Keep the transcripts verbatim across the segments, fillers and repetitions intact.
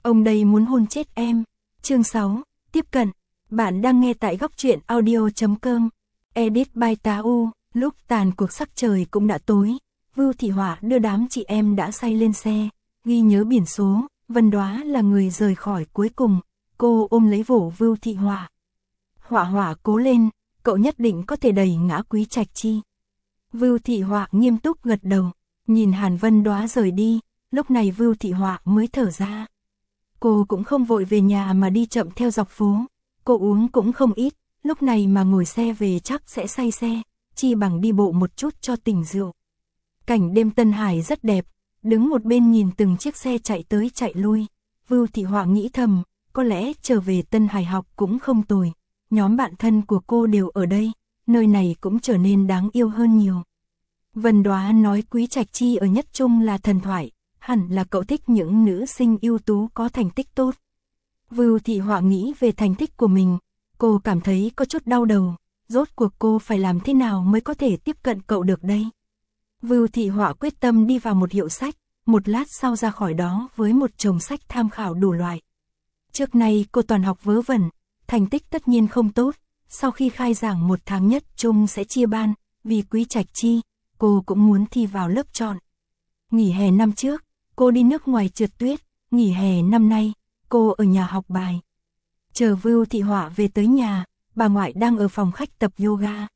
Ông đây muốn hôn chết em. Chương sáu, tiếp cận. Bạn đang nghe tại góc truyện audio chấm com. Edit by Tá U. Lúc tàn cuộc sắc trời cũng đã tối. Vưu Thị Họa đưa đám chị em đã say lên xe, ghi nhớ biển số. Vân Đóa là người rời khỏi cuối cùng. Cô ôm lấy vỗ Vưu Thị Họa. Họa Họa cố lên, cậu nhất định có thể đẩy ngã Quý Trạch Chi. Vưu Thị Họa nghiêm túc gật đầu, nhìn Hàn Vân Đóa rời đi, lúc này Vưu Thị Họa mới thở ra. Cô cũng không vội về nhà mà đi chậm theo dọc phố, cô uống cũng không ít, lúc này mà ngồi xe về chắc sẽ say xe, chi bằng đi bộ một chút cho tỉnh rượu. Cảnh đêm Tân Hải rất đẹp, đứng một bên nhìn từng chiếc xe chạy tới chạy lui, Vưu Thị Họa nghĩ thầm, có lẽ trở về Tân Hải học cũng không tồi, nhóm bạn thân của cô đều ở đây, nơi này cũng trở nên đáng yêu hơn nhiều. Vân Đóa nói Quý Trạch Chi ở Nhất Trung là thần thoại, hẳn là cậu thích những nữ sinh ưu tú có thành tích tốt. Vưu Thị Họa nghĩ về thành tích của mình, cô cảm thấy có chút đau đầu, rốt cuộc cô phải làm thế nào mới có thể tiếp cận cậu được đây. Vưu Thị Họa quyết tâm đi vào một hiệu sách, một lát sau ra khỏi đó với một chồng sách tham khảo đủ loại. Trước nay cô toàn học vớ vẩn, thành tích tất nhiên không tốt, sau khi khai giảng một tháng Nhất Trung sẽ chia ban, vì Quý Trạch Chi, cô cũng muốn thi vào lớp chọn. Nghỉ hè năm trước, cô đi nước ngoài trượt tuyết, nghỉ hè năm nay, cô ở nhà học bài. Chờ Vưu Thị Họa về tới nhà, bà ngoại đang ở phòng khách tập yoga.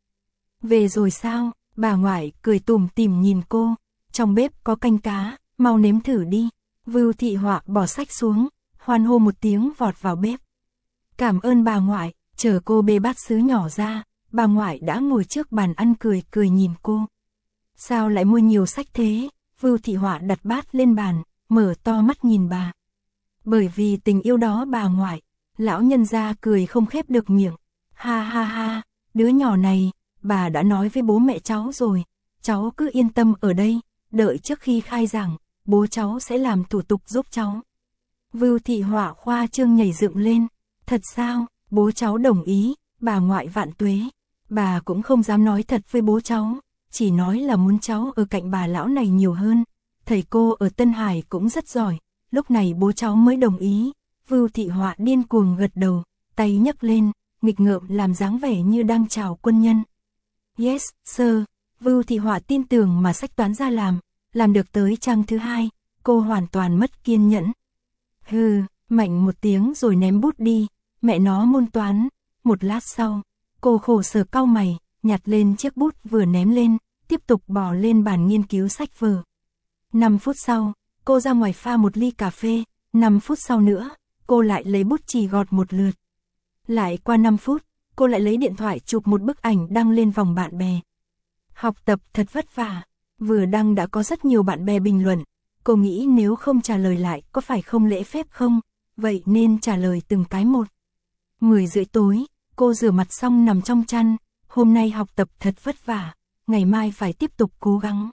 Về rồi sao? Bà ngoại cười tủm tỉm nhìn cô, trong bếp có canh cá, mau nếm thử đi. Vưu Thị Họa bỏ sách xuống, hoan hô một tiếng vọt vào bếp. Cảm ơn bà ngoại, chờ cô bê bát sứ nhỏ ra, bà ngoại đã ngồi trước bàn ăn cười cười nhìn cô. Sao lại mua nhiều sách thế? Vưu Thị Họa đặt bát lên bàn, mở to mắt nhìn bà. Bởi vì tình yêu đó bà ngoại, lão nhân gia cười không khép được miệng. Ha ha ha, đứa nhỏ này, bà đã nói với bố mẹ cháu rồi, cháu cứ yên tâm ở đây, đợi trước khi khai giảng, bố cháu sẽ làm thủ tục giúp cháu. Vưu Thị Họa khoa trương nhảy dựng lên, thật sao, bố cháu đồng ý, bà ngoại vạn tuế. Bà cũng không dám nói thật với bố cháu, chỉ nói là muốn cháu ở cạnh bà lão này nhiều hơn. Thầy cô ở Tân Hải cũng rất giỏi, lúc này bố cháu mới đồng ý. Vưu Thị Họa điên cuồng gật đầu, tay nhấc lên, nghịch ngợm làm dáng vẻ như đang chào quân nhân. Yes, sir. Vưu Thị Họa tin tưởng mà sách toán ra làm, làm được tới trang thứ hai, cô hoàn toàn mất kiên nhẫn. Hừ, mạnh một tiếng rồi ném bút đi, mẹ nó môn toán. Một lát sau, cô khổ sở cau mày, nhặt lên chiếc bút vừa ném lên, tiếp tục bỏ lên bàn nghiên cứu sách vở. năm phút sau, cô ra ngoài pha một ly cà phê, năm phút sau nữa, cô lại lấy bút chì gọt một lượt. Lại qua năm phút, cô lại lấy điện thoại chụp một bức ảnh đăng lên vòng bạn bè. Học tập thật vất vả, vừa đăng đã có rất nhiều bạn bè bình luận, cô nghĩ nếu không trả lời lại có phải không lễ phép không, vậy nên trả lời từng cái một. mười rưỡi tối, cô rửa mặt xong nằm trong chăn, hôm nay học tập thật vất vả, ngày mai phải tiếp tục cố gắng.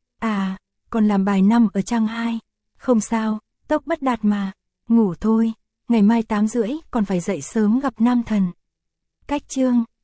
À, còn làm bài năm ở trang hai, không sao, tốc bất đạt mà, ngủ thôi, ngày mai tám rưỡi còn phải dậy sớm gặp nam thần. Cách chương